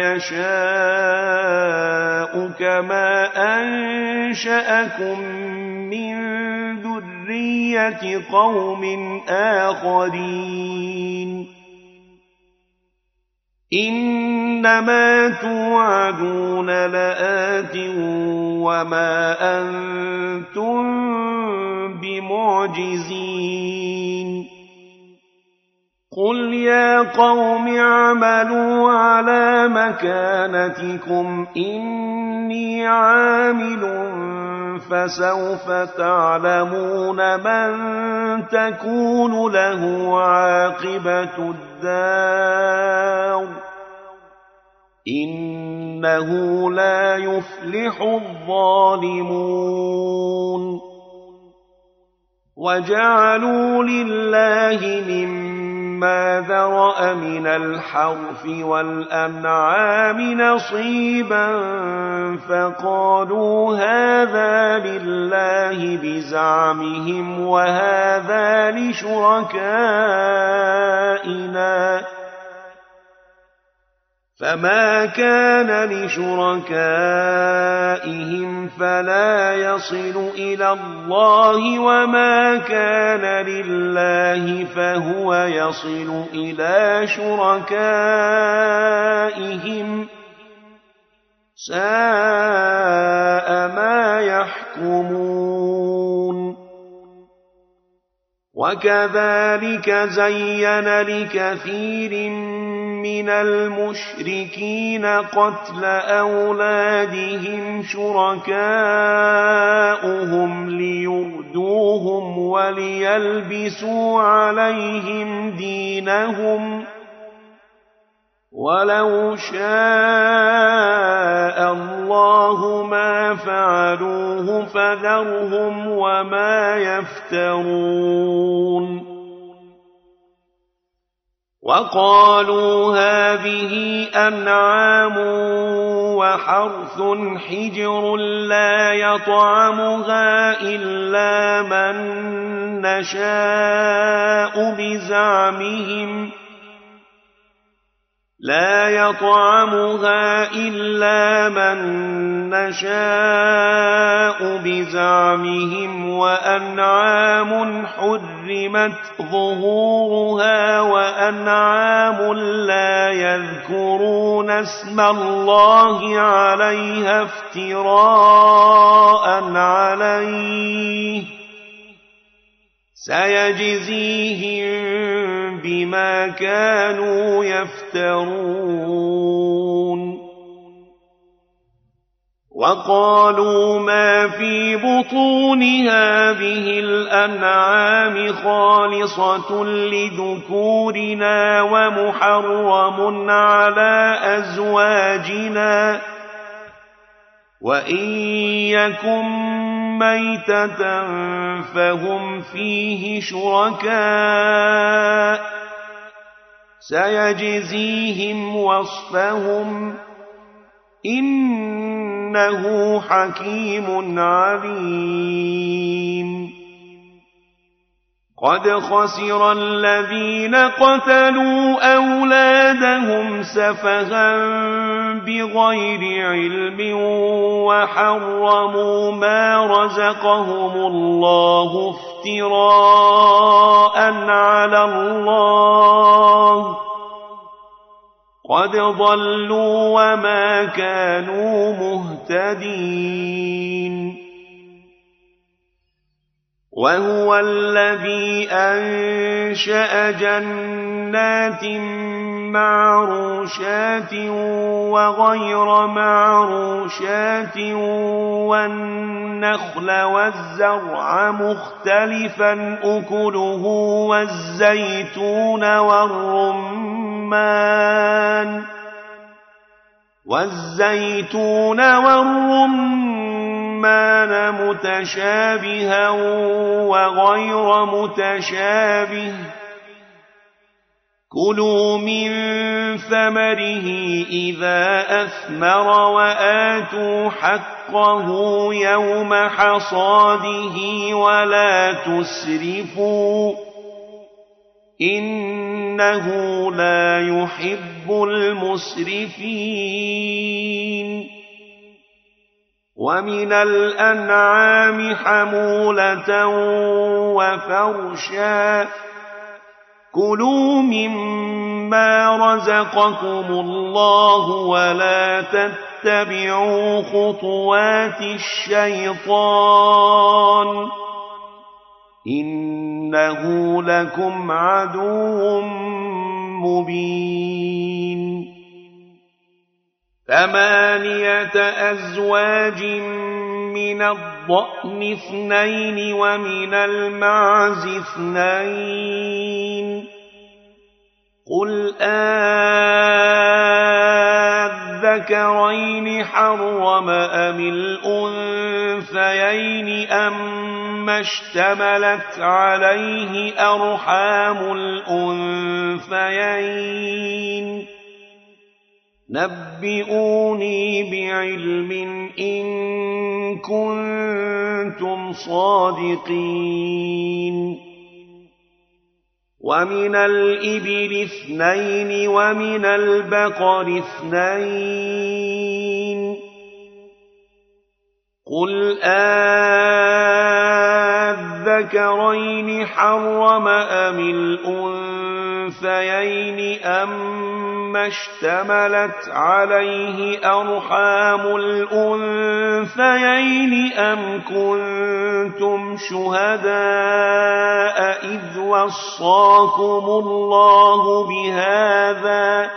يشاء كما أنشأكم من ذرية قوم آخرين إنما توعدون لآت وما أنتم بمعجزين قل يا قوم اعملوا على مكانتكم إني عامل فسوف تعلمون من تكون له عاقبة الدار إنه لا يفلح الظالمون وجعلوا لله مما ذرأ من الحرث والأنعام نصيبا فقالوا هذا لله بزعمهم وهذا لشركائنا فما كان لشركائهم فلا يصل إلى الله وما كان لله فهو يصل إلى شركائهم ساء ما يحكمون وكذلك زين لكثير من المشركين قتل أولادهم شركاؤهم ليردوهم وليلبسوا عليهم دينهم ولو شاء الله ما فعلوه فذرهم وما يفترون وقالوا هذه أنعام وحرث حجر لا يطعمها إلا من نشاء بزعمهم لا يطعمها إلا من نشاء بزعمهم وأنعام حرمت ظهورها وأنعام لا يذكرون اسم الله عليها افتراء عليه سيجزيهم بما كانوا يفترون وقالوا ما في بطون هذه الأنعام خالصة لذكورنا ومحرم على أزواجنا وإن يكن ميتة فهم فيه شركاء سيجزيهم وصفهم إنه حكيم عليم قد خسر الذين قتلوا أولادهم سفها بغير علم وحرموا ما رزقهم الله افتراء على الله قد ضلوا وما كانوا مهتدين وهو الذي أنشأ جنات معروشات وغير معروشات والنخل والزرع مختلفا أكله والزيتون والرمان والزيتون والرمان متشابها وغير متشابه كلوا من ثمره إذا أثمر وآتوا حقه يوم حصاده ولا تسرفوا إنه لا يحب المسرفين ومن الأنعام حمولة وفرشا كلوا مما رزقكم الله ولا تتبعوا خطوات الشيطان إنه لكم عدو مبين ثمانية أزواج من الضأن اثنين ومن المعز اثنين قل أذكرين حرم أم الأنثيين أما اشتملت عليه أرحام الأنثيين نبئوني بعلم إن كنتم صادقين ومن الإبل اثنين ومن البقر اثنين قل آذكرين حرم أم الأنثيين أما اشتملت عليه أرحام الأنثيين أم كنتم شهداء إذ وصاكم الله بهذا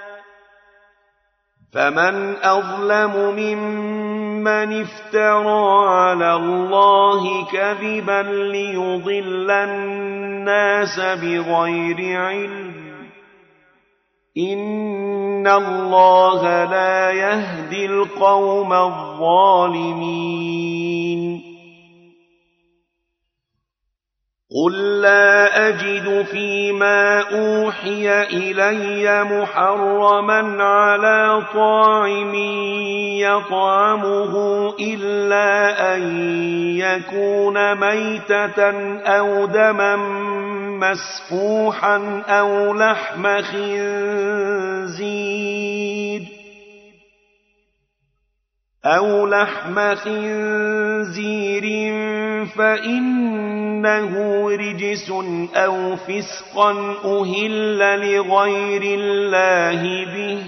فمن أظلم ممن افترى على الله كذبا ليضل الناس بغير علم إن الله لا يهدي القوم الظالمين قل لا أجد فيما أوحي إلي محرما على طاعم يطعمه إلا أن يكون ميتة أو دما مسفوحا أو لحم خنزير أو لحم خنزير فإنه رجس أو فسقا أهل لغير الله به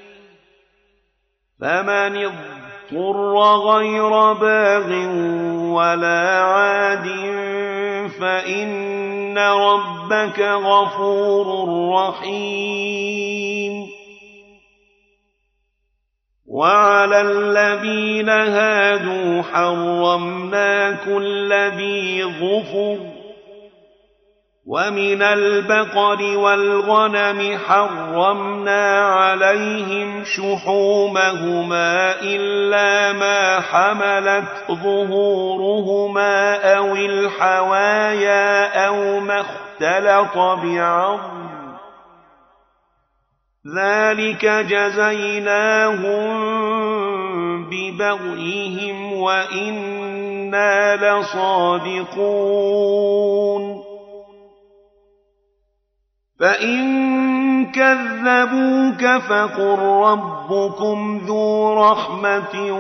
فمن اضطر غير باغ ولا عاد فإن ربك غفور رحيم وعلى الذين هادوا حرمنا كل ذي ظفر ومن البقر والغنم حرمنا عليهم شحومهما إلا ما حملت ظهورهما أو الحوايا أو ما اختلط بعظم ذلك جزيناهم ببغيهم وإنا لصادقون فإن كذبوك فقل ربكم ذو رحمة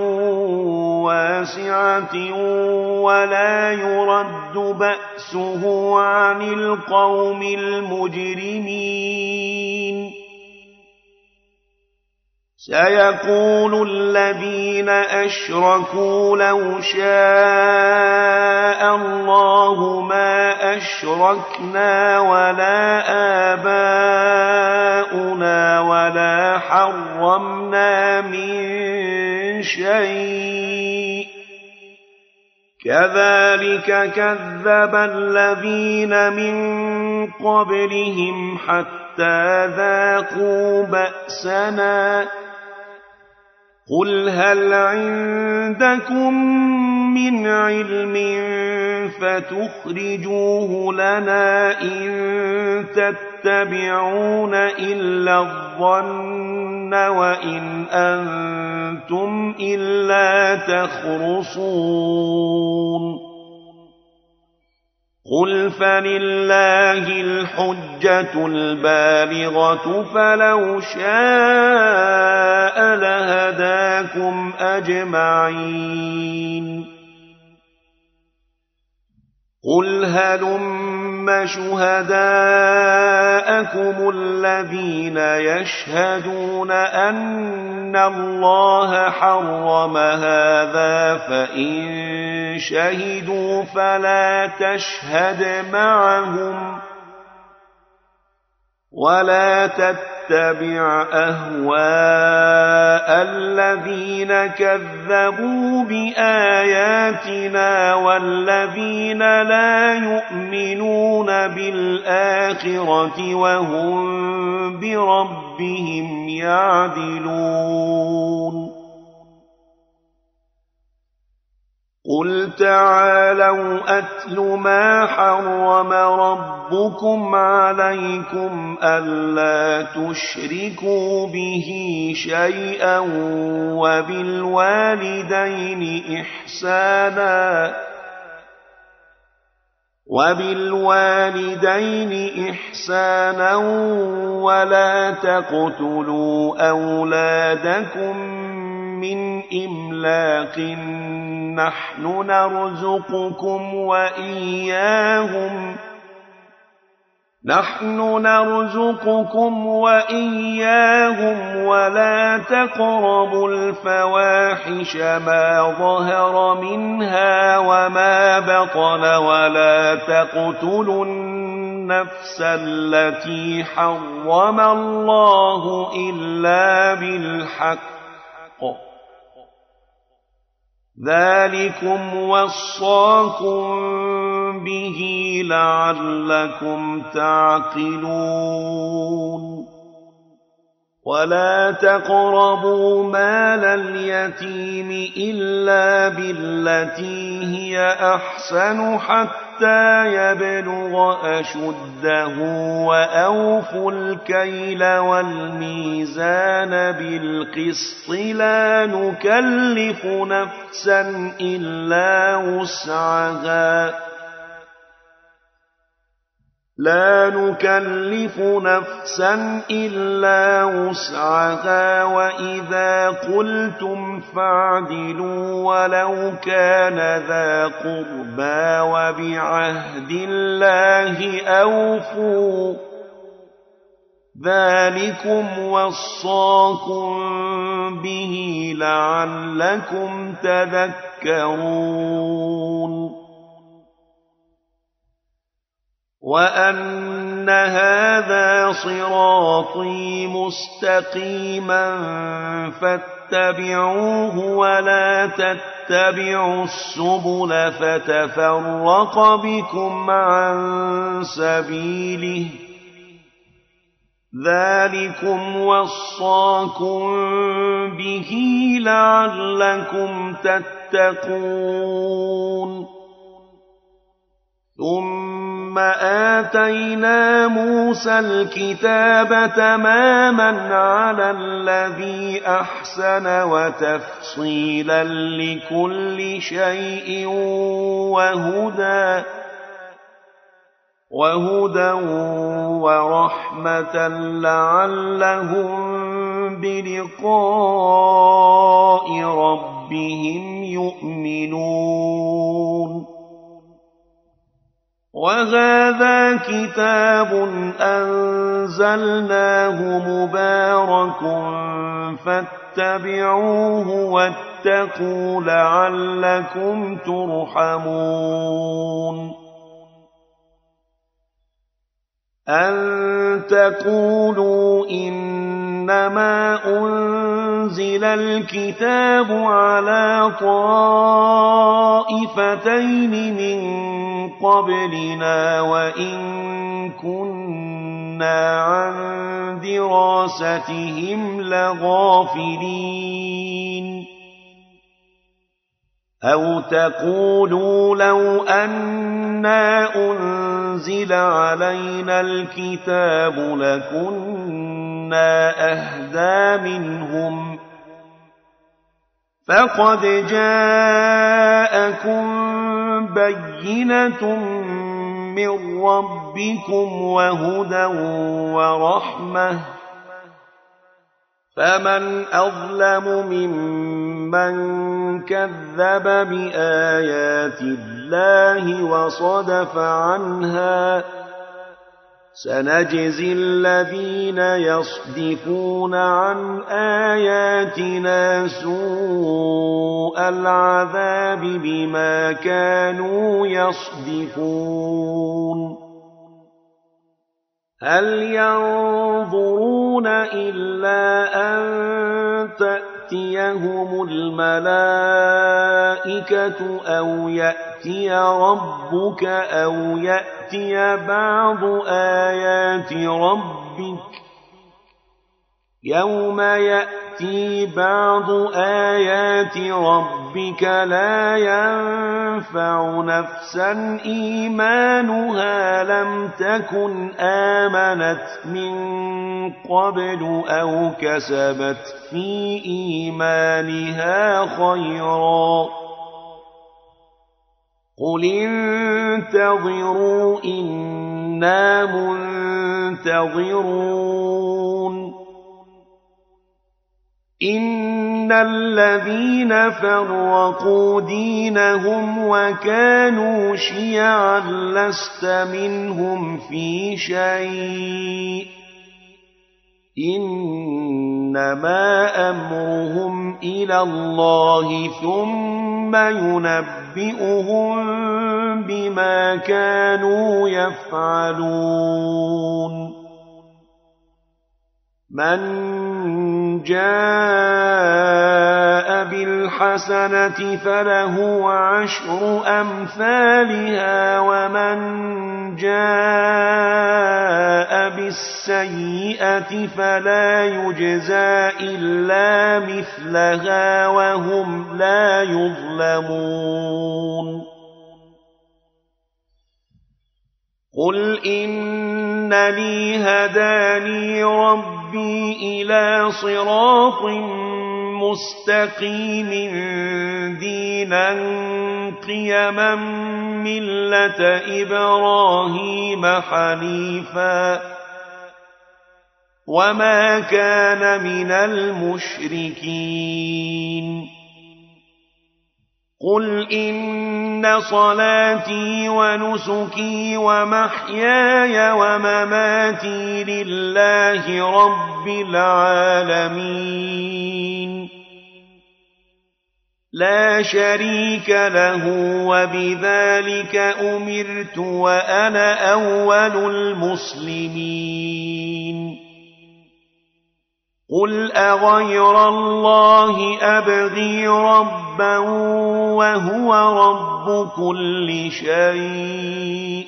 واسعة ولا يرد بأسه عن القوم المجرمين سيقول الذين أشركوا لو شاء الله ما أشركنا ولا آباؤنا ولا حرمنا من شيء كذلك كذب الذين من قبلهم حتى ذاقوا بأسنا قل هل عندكم من علم فتخرجوه لنا إن تتبعون إلا الظن وإن أنتم إلا تخرصون قل فلله الحجة البالغة فلو شاء لهداكم أجمعين قل هلم شهداءكم الذين يشهدون أن الله حرم هذا فإن شهدوا فلا تشهد معهم ولا تتبع أهواء الذين كذبوا بآياتنا والذين لا يؤمنون بالآخرة وهم بربهم يعدلون قل تعالوا أتل ما حرم ربكم عليكم ألا تشركوا به شيئا وبالوالدين إحسانا وبالوالدين إحسانا ولا تقتلوا أولادكم من إملاق نحن نرزقكم وإياهم نحن نرزقكم وإياهم ولا تقربوا الفواحش ما ظهر منها وما بطن ولا تقتلوا النفس التي حرم الله إلا بالحق ذلكم وصاكم به لعلكم تعقلون ولا تقربوا مال اليتيم إلا بالتي هي أحسن حتى يبلغ أشده وأوفوا الكيل والميزان بالقسط لا نكلف نفسا إلا وسعها لا نكلف نفسا إلا وسعها وإذا قلتم فاعدلوا ولو كان ذا قربى وبعهد الله أوفوا ذلكم وصاكم به لعلكم تذكرون وأن هذا صراطي مستقيما فاتبعوه ولا تتبعوا السبل فتفرق بكم عن سبيله ذلكم وصاكم به لعلكم تتقون ثم آتينا موسى الكتاب تماما على الذي أحسن وتفصيلا لكل شيء وهدى وهدى ورحمة لعلهم بلقاء ربهم يؤمنون وهذا كتاب أنزلناه مبارك فاتبعوه واتقوا لعلكم ترحمون أن تقولوا إنما أنزل الكتاب على طائفتين من قبلنا وإن كنا عن دراستهم لغافلين أو تقولوا لو أنا أنزل علينا الكتاب لكنا أهدى منهم فقد جاءكم بينة من ربكم وهدى ورحمة فمن أظلم ممن كذب بآيات الله وصدف عنها سنجزي الذين يصدفون عن آياتنا سوء العذاب بما كانوا يصدفون هل ينظرون إلا أن تأتيهم الملائكة أو يأتي ربك أو يأتي بعض آيات ربك يوم يأتي بعض آيات ربك لا ينفع نفسا إيمانها لم تكن آمنت من قبل أو كسبت في إيمانها خيرا قل انتظروا إنا منتظرون إن الذين فرقوا دينهم وكانوا شيعا لست منهم في شيء إنما أمرهم إلى الله ثم ينبئهم بما كانوا يفعلون من جاء بالحسنة فله عشر أمثالها ومن جاء بالسيئة فلا يجزى إلا مثلها وهم لا يظلمون قل إنني هداني ربي إلى صراط مستقيم دينا قيما ملة إبراهيم حنيفا وما كان من المشركين قل إن صلاتي ونسكي ومحياي ومماتي لله رب العالمين لا شريك له وبذلك أمرت وأنا أول المسلمين قل أغير الله أبغي ربا وهو رب كل شيء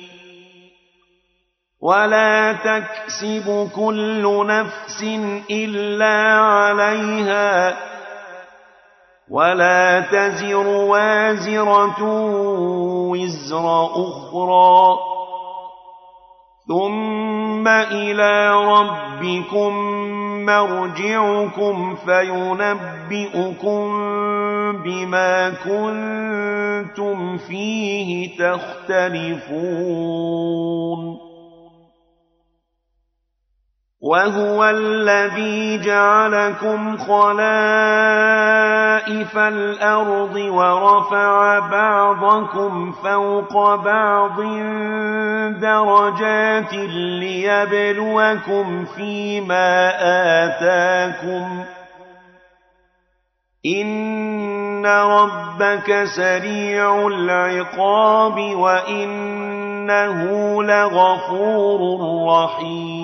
ولا تكسب كل نفس إلا عليها ولا تزر وازرة وزر أخرى ثم إلى ربكم مرجعكم فينبئكم بما كنتم فيه تختلفون وهو الذي جعلكم خلائف الأرض ورفع بعضكم فوق بعض درجات ليبلوكم فيما آتاكم إن ربك سريع العقاب وإنه لغفور رحيم